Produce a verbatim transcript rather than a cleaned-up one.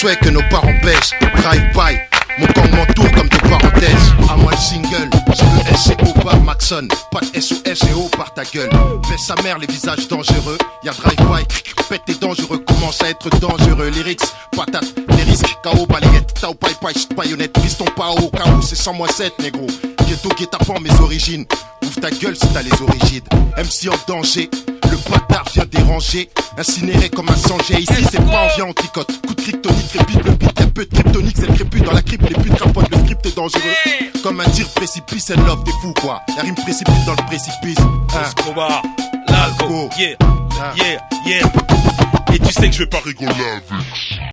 souhait que nos parents pêchent. Drive-by, mon camp m'entoure comme des parenthèses. À moi le single, j'ai le S C O par Maxon. Pas de S O S et O par ta gueule. Baisse sa mère, les visages dangereux. Y'a drive-by, pète tes dangereux, commence à être dangereux. Lyrics, patate, les risques, K O, balayette, tao, paille, paille, paillonnette, piston, pao, K O, c'est cent moins sept, négro. Ghetto, guet-apens, mes origines. Ouvre ta gueule si t'as les origines. M C en danger, le bâtard vient déranger. Incinéré comme un sanger, ici c'est pas en vient en tricote. Coup de kryptonite, crépite, le beat, y'a peu de kryptonique, c'est le crépus dans la crypte, les putes capotent, le script est dangereux. Comme un tir précipice, and love, t'es fou quoi. La rime précipite dans le précipice. Hein. Escobar, l'algo, yeah, yeah, yeah. Et tu sais que je vais pas rigoler avec.